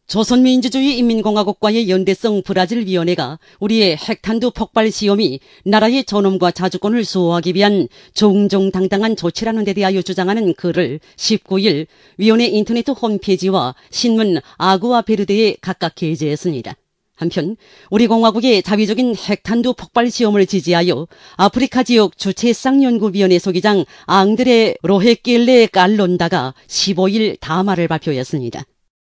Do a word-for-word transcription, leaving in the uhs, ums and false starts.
조선민주주의 인민공화국과의 연대성 브라질위원회가 우리의 핵탄두 폭발 시험이 나라의 존엄과 자주권을 수호하기 위한 정정당당한 조치라는 데 대하여 주장하는 글을 십구 일 위원회 인터넷 홈페이지와 신문 아구아 베르데에 각각 게재했습니다. 한편 우리 공화국의 자위적인 핵탄두 폭발 시험을 지지하여 아프리카 지역 주체쌍연구위원회 소기장 앙드레 로헤길레 깔론다가 십오 일 담화를 발표했습니다.